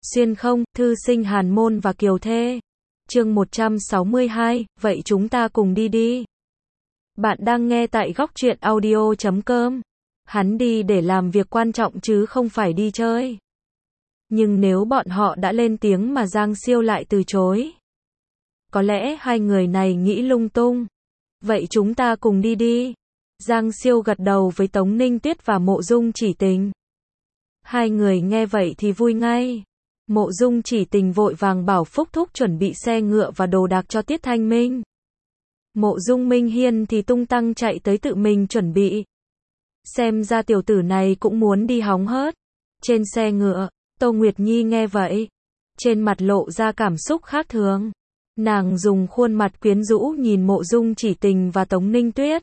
Xuyên không, thư sinh Hàn Môn và Kiều Thê. Chương 162, vậy chúng ta cùng đi đi. Bạn đang nghe tại góc truyện audio.com. Hắn đi để làm việc quan trọng chứ không phải đi chơi. Nhưng nếu bọn họ đã lên tiếng mà Giang Siêu lại từ chối, có lẽ hai người này nghĩ lung tung. Vậy chúng ta cùng đi đi. Giang Siêu gật đầu với Tống Ninh Tuyết và Mộ Dung Chỉ Tình. Hai người nghe vậy thì vui ngay. Mộ Dung Chỉ Tình vội vàng bảo Phúc Thúc chuẩn bị xe ngựa và đồ đạc cho Tiết Thanh Minh. Mộ Dung Minh Hiên thì tung tăng chạy tới tự mình chuẩn bị. Xem ra tiểu tử này cũng muốn đi hóng hớt. Trên xe ngựa, Tô Nguyệt Nhi nghe vậy, trên mặt lộ ra cảm xúc khác thường. Nàng dùng khuôn mặt quyến rũ nhìn Mộ Dung Chỉ Tình và Tống Ninh Tuyết.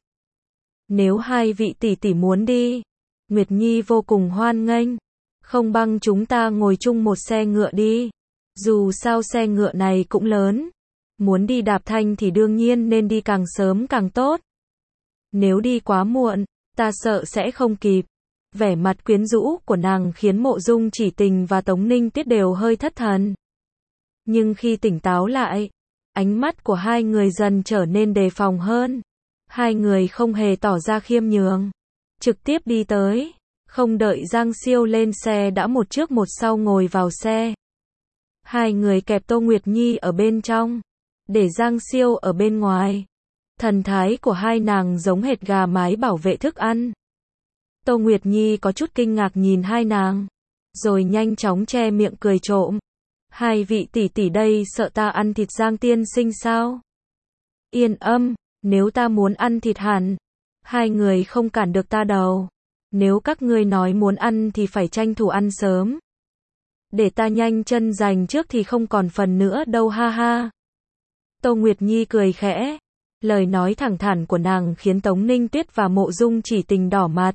Nếu hai vị tỷ tỷ muốn đi, Nguyệt Nhi vô cùng hoan nghênh. Không bằng chúng ta ngồi chung một xe ngựa đi. Dù sao xe ngựa này cũng lớn. Muốn đi đạp thanh thì đương nhiên nên đi càng sớm càng tốt. Nếu đi quá muộn, ta sợ sẽ không kịp. Vẻ mặt quyến rũ của nàng khiến Mộ Dung Chỉ Tình và Tống Ninh Tuyết đều hơi thất thần. Nhưng khi tỉnh táo lại, ánh mắt của hai người dần trở nên đề phòng hơn. Hai người không hề tỏ ra khiêm nhường, trực tiếp đi tới. Không đợi Giang Siêu lên xe đã một trước một sau ngồi vào xe. Hai người kẹp Tô Nguyệt Nhi ở bên trong, để Giang Siêu ở bên ngoài. Thần thái của hai nàng giống hệt gà mái bảo vệ thức ăn. Tô Nguyệt Nhi có chút kinh ngạc nhìn hai nàng, rồi nhanh chóng che miệng cười trộm. Hai vị tỷ tỷ đây sợ ta ăn thịt Giang tiên sinh sao? Yên âm, nếu ta muốn ăn thịt hẳn, hai người không cản được ta đâu. Nếu các ngươi nói muốn ăn thì phải tranh thủ ăn sớm. Để ta nhanh chân giành trước thì không còn phần nữa đâu ha ha. Tô Nguyệt Nhi cười khẽ. Lời nói thẳng thắn của nàng khiến Tống Ninh Tuyết và Mộ Dung Chỉ Tình đỏ mặt.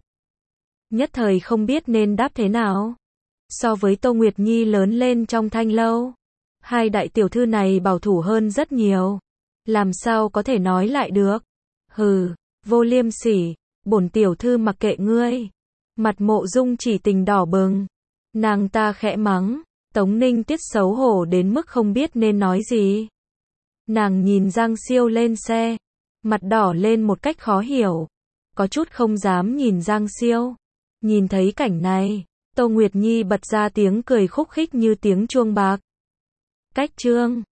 Nhất thời không biết nên đáp thế nào. So với Tô Nguyệt Nhi lớn lên trong thanh lâu, hai đại tiểu thư này bảo thủ hơn rất nhiều. Làm sao có thể nói lại được. Hừ, vô liêm sỉ, bổn tiểu thư mặc kệ ngươi. Mặt Mộ Dung Chỉ Tình đỏ bừng. Nàng ta khẽ mắng. Tống Ninh Tuyết xấu hổ đến mức không biết nên nói gì. Nàng nhìn Giang Siêu lên xe, mặt đỏ lên một cách khó hiểu, có chút không dám nhìn Giang Siêu. Nhìn thấy cảnh này, Tô Nguyệt Nhi bật ra tiếng cười khúc khích như tiếng chuông bạc. Cách chương